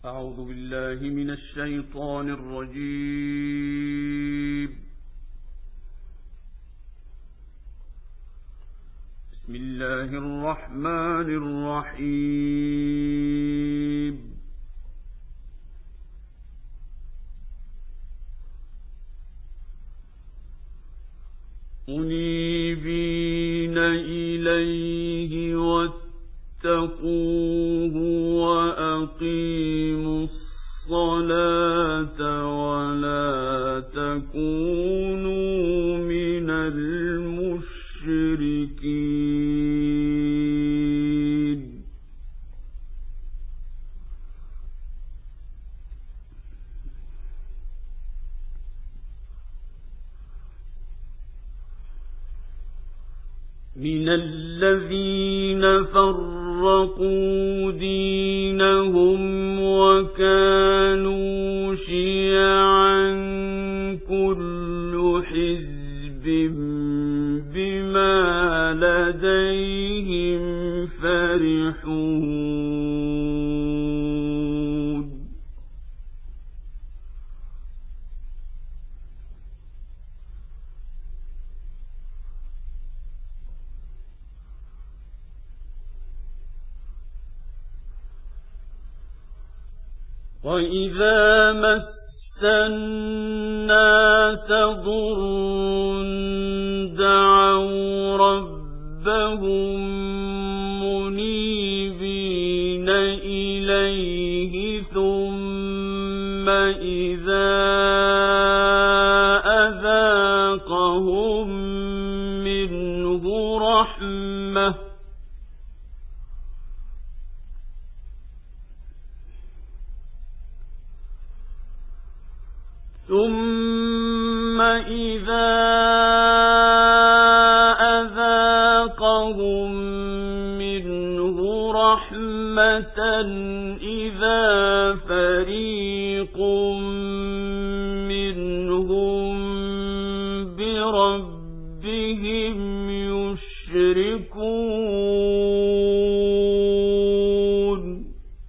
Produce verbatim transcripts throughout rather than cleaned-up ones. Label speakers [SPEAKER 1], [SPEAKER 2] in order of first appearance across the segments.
[SPEAKER 1] أعوذ بالله من الشيطان الرجيم. بسم الله الرحمن الرحيم. منيبين إليه واتقوه وأقيموا الصلاة ولا تكونوا من المشركين. من الذين فرقوا دينهم وكانوا شيعا كل حزب بما لديهم فرحون. وَإِذَا مَسَّ النَّاسَ ضُرٌّ دَعَوْا رَبَّهُم مُّنِيبِينَ إِلَيْهِ ثُمَّ إِذَا أَذَاقَهُم مِّنْهُ رَحْمَةً ثُمَّ إِذَا أَذَاقَهُم مِّنْهُ رَحْمَةً إِذَا فَرِيقٌ مِّنْهُم بِرَبِّهِمْ يُشْرِكُونَ.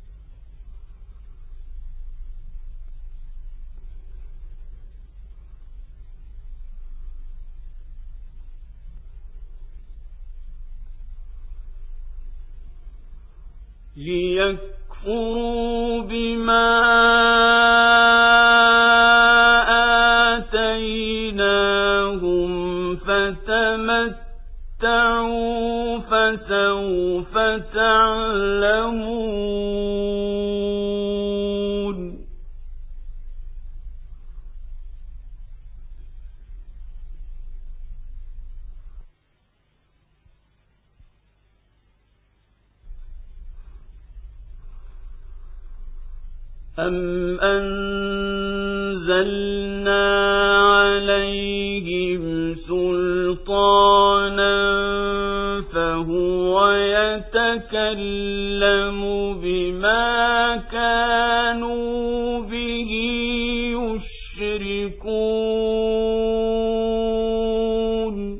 [SPEAKER 1] ليكفروا بما آتيناهم فتمتعوا فسوف تعلمون. أَمْ أَنزَلْنَا عَلَيْهِمْ سُلْطَانًا فَهُوَ يَتَكَلَّمُ بِمَا كَانُوا بِهِ يُشْرِكُونَ.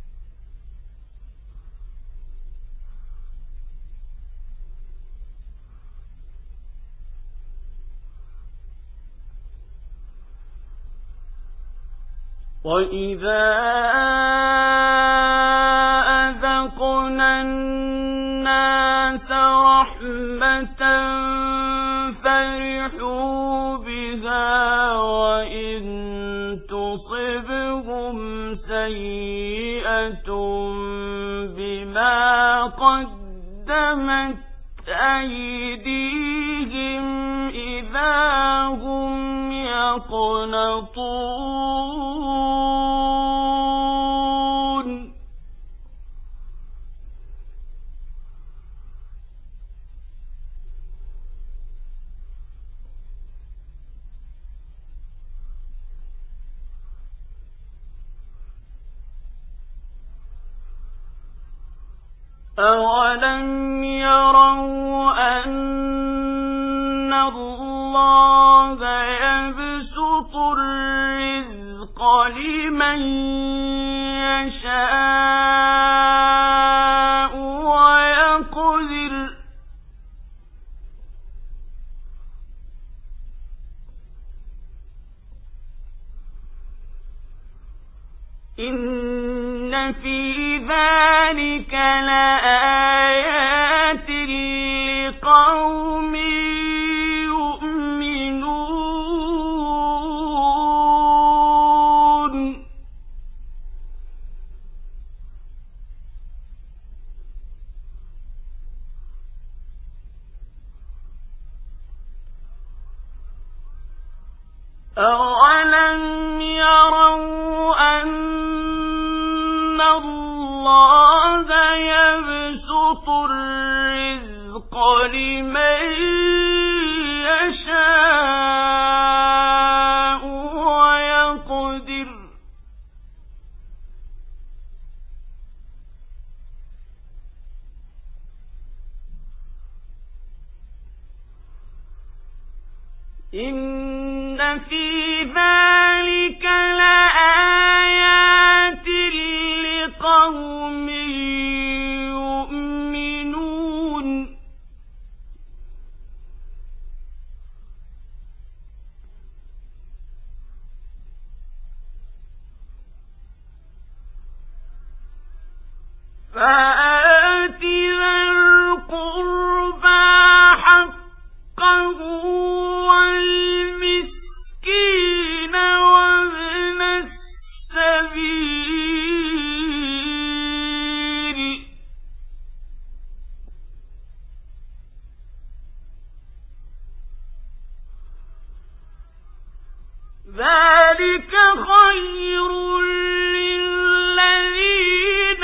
[SPEAKER 1] وَإِذَا أَذَقْنَا النَّاسَ رَحْمَةً فَرِحُوا بِهَا وَإِن تُصِبْهُمْ سَيِّئَةٌ بِمَا قَدَّمَتْ أَيْدِيهِمْ إِذَا هُمْ يَقْنَطُونَ. أَوَلَمْ يَرَوْا أَنَّ اللَّهَ يَبْسُطُ الرِّزْقَ لِمَن يَشَاءُ وَيَقْدِرُ إن في ذلك لآيات لقوم يؤمنون. أَوَلَمْ يَرَوْا أَنَّ اللَّهَ يَبْسُطُ الرِّزْقَ لِمَن يَشَاءُ وَيَقْدِرُ إِنَّ فِي ذَلِكَ لَآيَاتٍ لِقَوْمٍ يُؤْمِنُونَ. فآت ذا القربى حقه والمسكين وابن السبيل ذلك خير للذين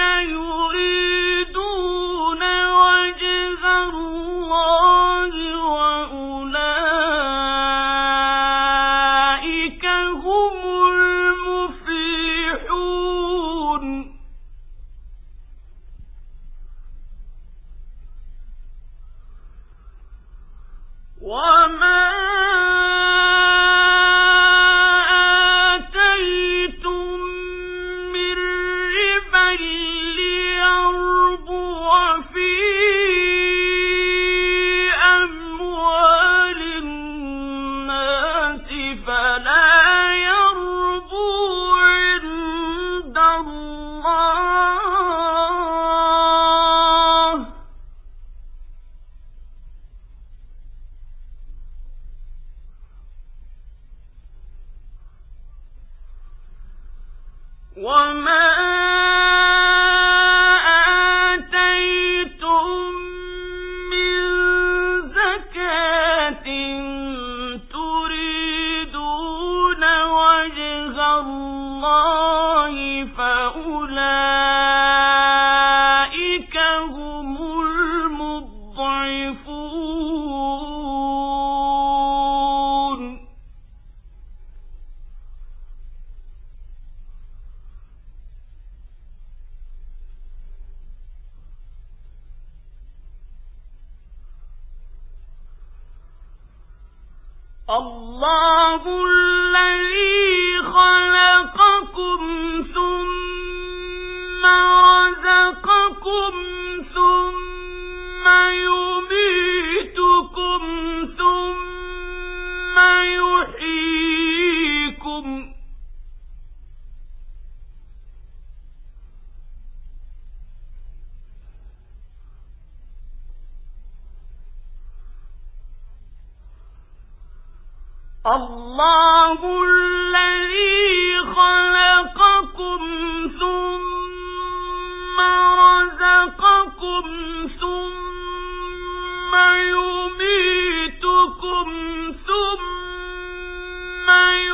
[SPEAKER 1] يريدون وجه الله وأولئك هم المفلحون. وما وما آتيتم من زكاة تريدون وجه الله فأولئك هم المضعفون. الله الذي خلقكم ثم رزقكم ثم يميتكم ثم يحييكم الله الذي خلقكم ثم رزقكم ثم يميتكم ثم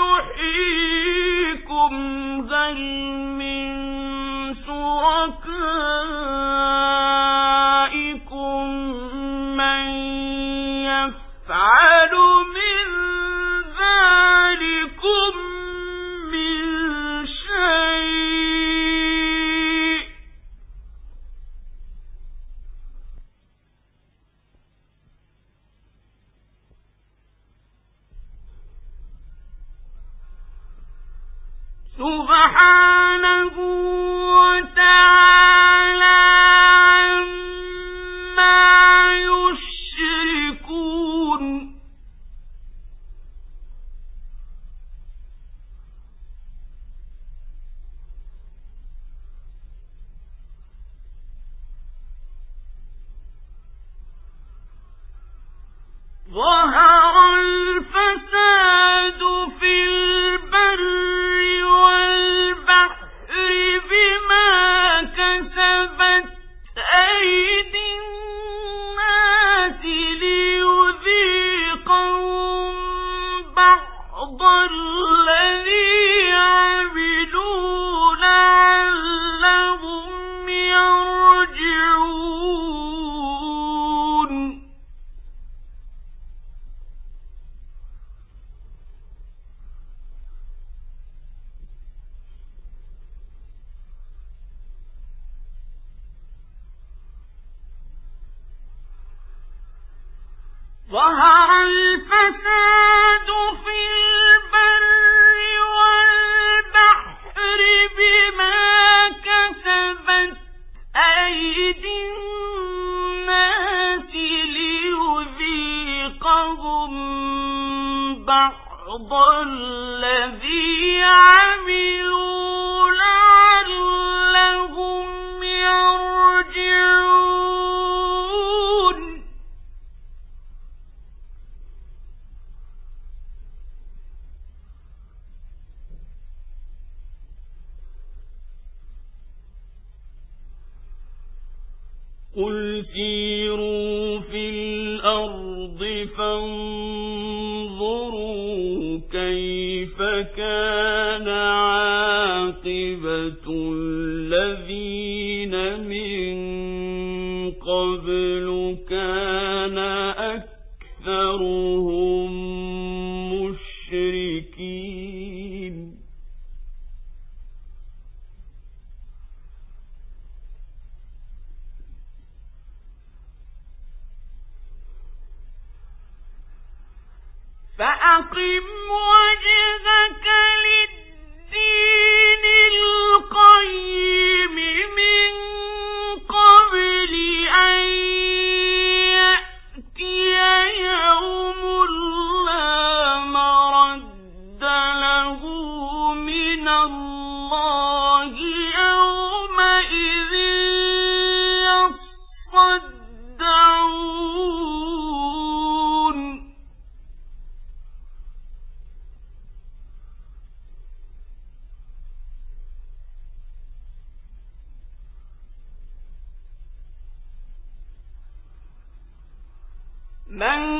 [SPEAKER 1] يحييكم هل من شركائكم من يفعل من ذلكم من شيء سبحانه وتعالى عما يشركون. ظهر الفساد في البر والبحر بما كسبت أيدي الناس ليذيقهم بعض الذي عملوا لعلهم يرجعون. ظهر الفساد في البر والبحر بما كسبت أيدي الناس ليذيقهم بعض الذي عملوا لعلهم يرجعون. قل سيروا في الأرض فانظروا كيف كان عاقبة الذين من قبل كان أكثرهم مشركين. فأقم وجهك للدين القيم من قبل أن يأتي يوم لا مرد له من الله يومئذ يصدعون. من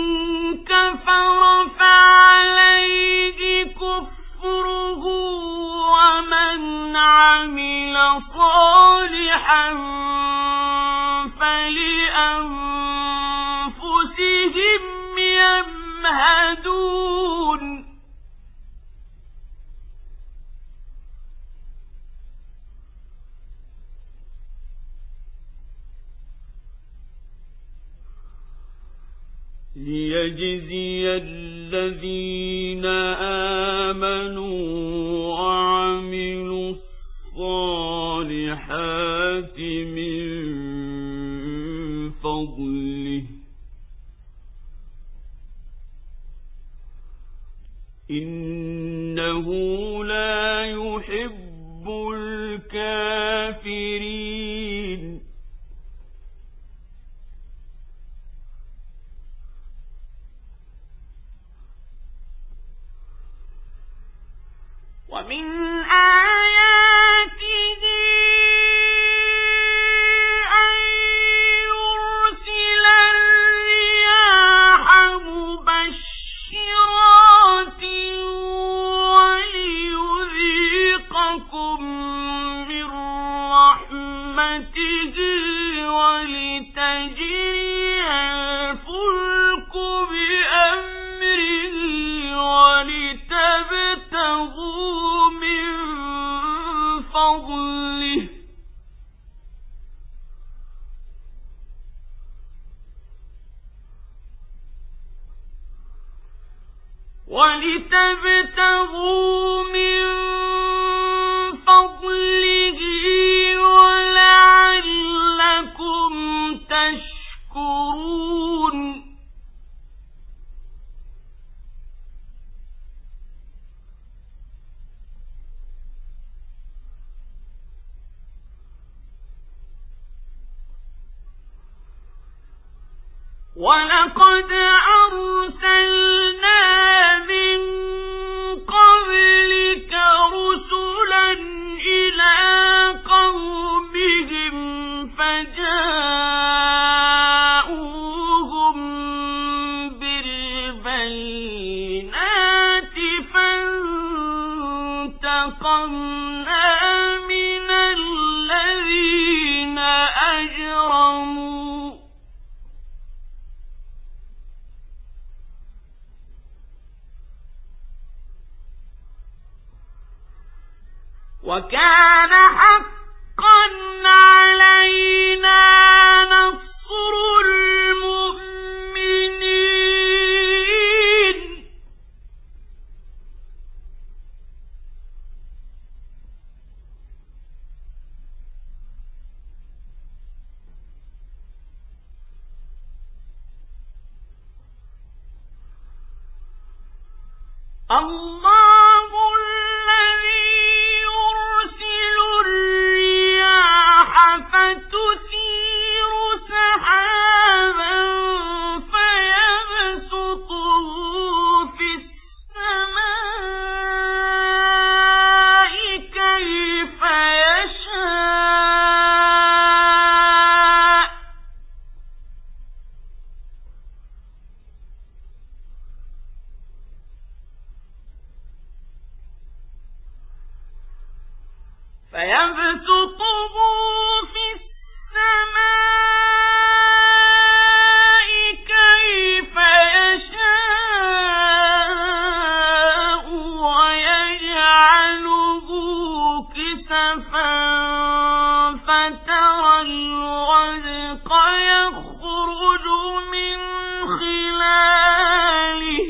[SPEAKER 1] كفر فعليه كفره ومن عمل صالحا فلأنفسهم يمهدون. ليجزي الذين آمنوا وعملوا الصالحات من فضله إنه لا يحب الكافرين. ومن آياته أن يرسل الرياح مبشرات وليذيقكم من رحمته ولتجري الفلك بأمره ولتبتغوا من فضله ولتبتغوا من فضله ولعلكم تشكرون. وَلَقَدْ أَرْسَلْنَا مِن قَبْلِكَ رُسُلًا إِلَى قَوْمِهِمْ فَجَاءُوهُم بِالْبَيِّنَاتِ فَانتَقَمْنَا مِنَ الَّذِينَ أَجْرَمُوا وَكَانَ حَقًّا عَلَيْنَا نَصْرُ الْمُؤْمِنِينَ اللَّهُ الَّذِي يُرْسِلُ الرِّيَاحَ فَتُثِيرُ سَحَابًا فَيَبْسُطُهُ فِي السَّمَاءِ كَيْفَ يَشَاءُ فَيَبْسُطُهُ فِي السَّمَاءِ كَيْفَ يَشَاءُ وَيَجْعَلُهُ كِسَفًا فَتَرَى الْوَدْقَ يَخْرُجُ مِنْ خِلَالِهِ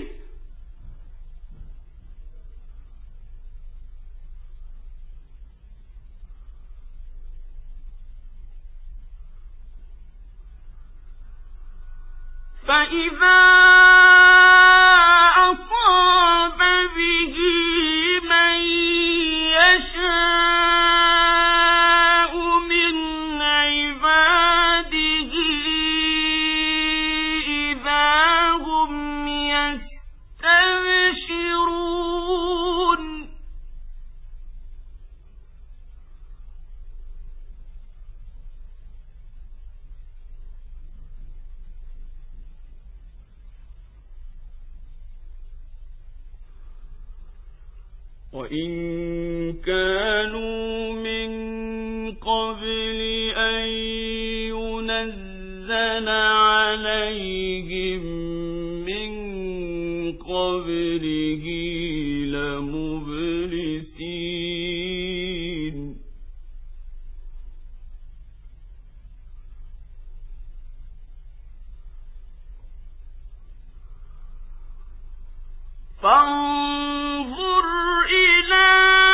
[SPEAKER 1] فَإِذَا أَصَابَ بِهِ مَن يَشَاءُ مِنْ عِبَادِهِ إِذَا هُمْ يَسْتَبْشِرُونَ وَإِن كَانُوا مِن قَبْلِ أَن يُنَزَّلَ عَلَيْهِم مِّن قَبْلِهِ لَمُبْلِسِينَ فانظر إلى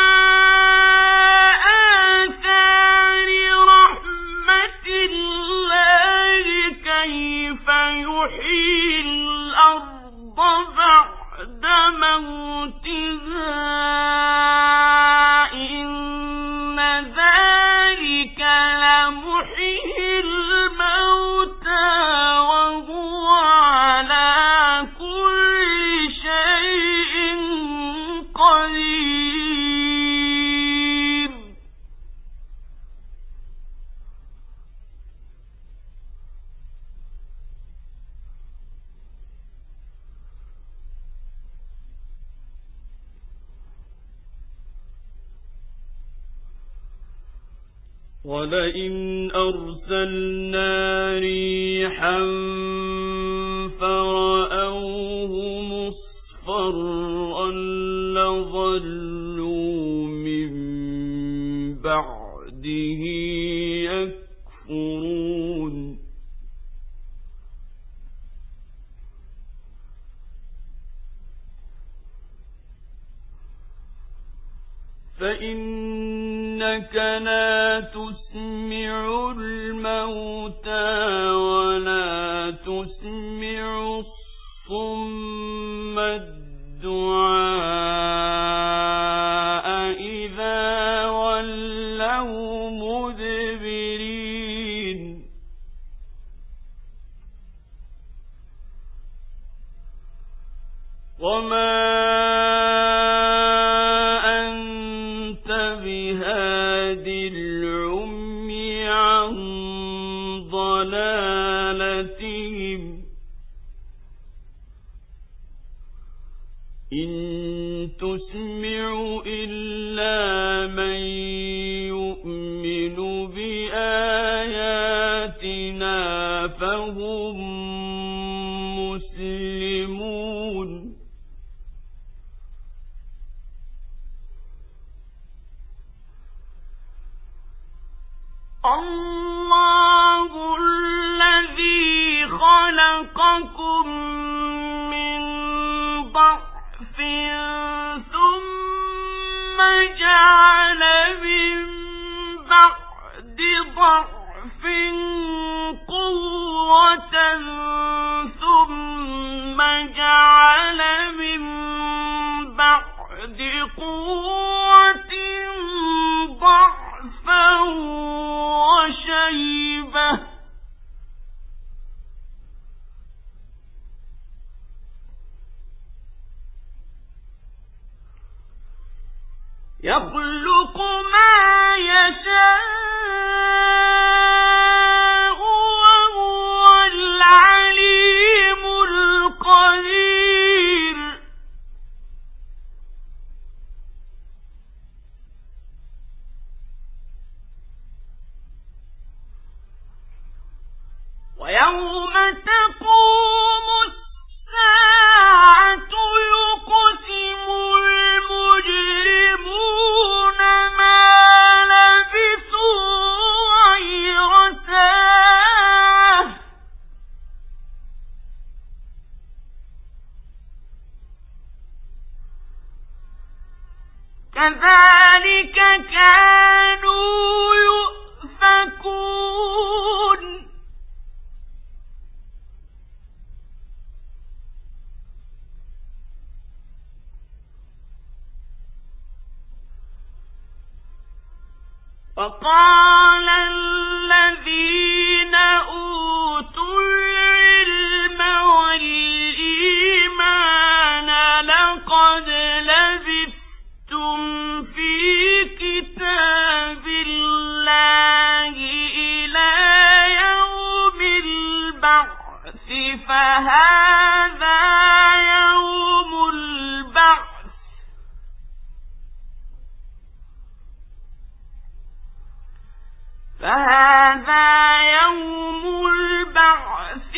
[SPEAKER 1] آثار رحمة الله كيف يحيي الأرض بعد موتها إن ذلك لمحيي الموتى وهو على كل شيء قدير وَلَئِنْ أَرْسَلْنَا رِيحًا فَرَأَوْهُ مُصْفَرًّا لَظَلُّوا مِنْ بَعْدِهِ يَكْفُرُونَ فَإِنَّكَ لَا تُسْمِعُ الْمَوْتَى وَلَا تُسْمِعُ الصُّمَّ الدُّعَاءَ إِذَا وَلَّوْا مُدْبِرِينَ وما أنت بهاد العمي عن ضلالتهم إن تسمع إلا من يؤمن بآياتنا فهم مسلمون الله الذي خلقكم من ضعف ثم جعل من بعد ضعف قوة ثم جعل من بعد قوة ضعفا وشيبة يخلق ما يشاء وهو العليم القدير ويوم تقوم الساعة يقسم المجرمون ما لبثوا غير ساعة كذلك كانوا يؤفكون وقال الذين أوتوا العلم والإيمان لقد لبثتم في كتاب الله إلى يوم البعث فهذا يوم البعث فهذا يوم البعث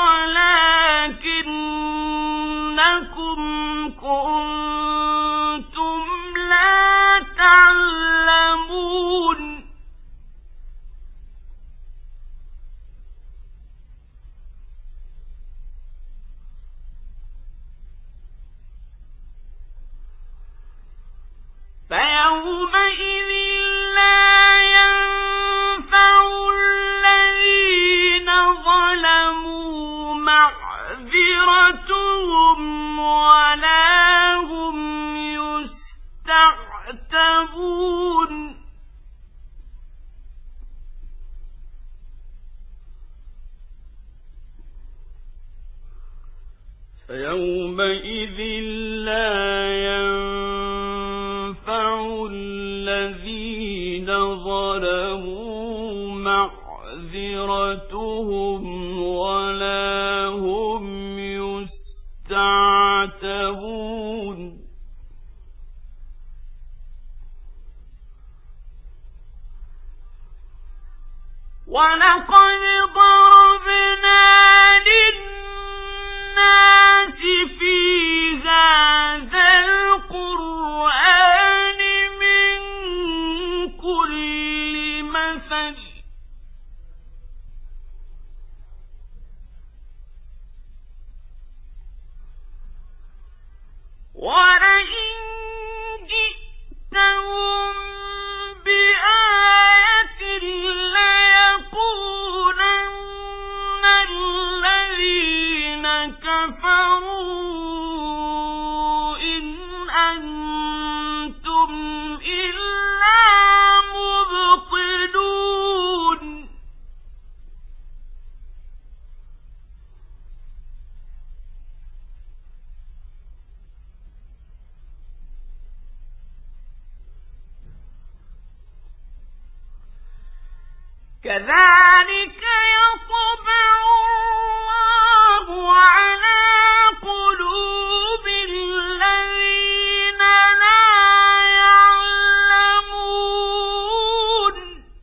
[SPEAKER 1] ولكنكم كنتم لا تعلمون فيومئذ لا ينفع الذين ظلموا معذرتهم ولا هم يستعتبون فيومئذ لا ينفع الذين ظلموا معذرتهم ولا هم يستعتبون ولقد ضربنا للناس في هذا القرآن من كل مثل ولئن جئتهم بآية ليقولن الذين كفروا إن أنتم إلا مبطلون كذلك يطبع الله على قلوب الذين لا يعلمون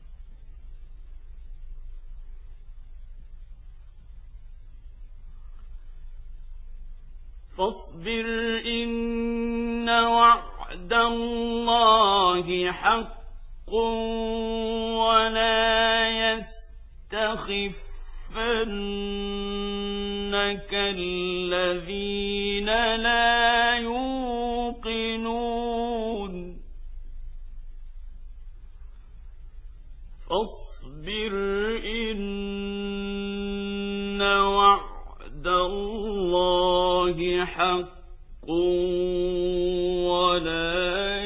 [SPEAKER 1] فاصبر إن وعد الله حق ولا يستخفنك الذين لا يوقنون فاصبر إن وعد الله حق ولا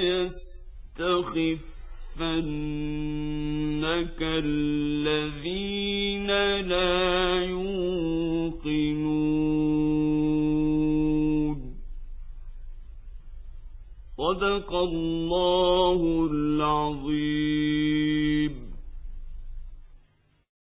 [SPEAKER 1] يستخفنك الذين لا يوقنون صدق الله العظيم.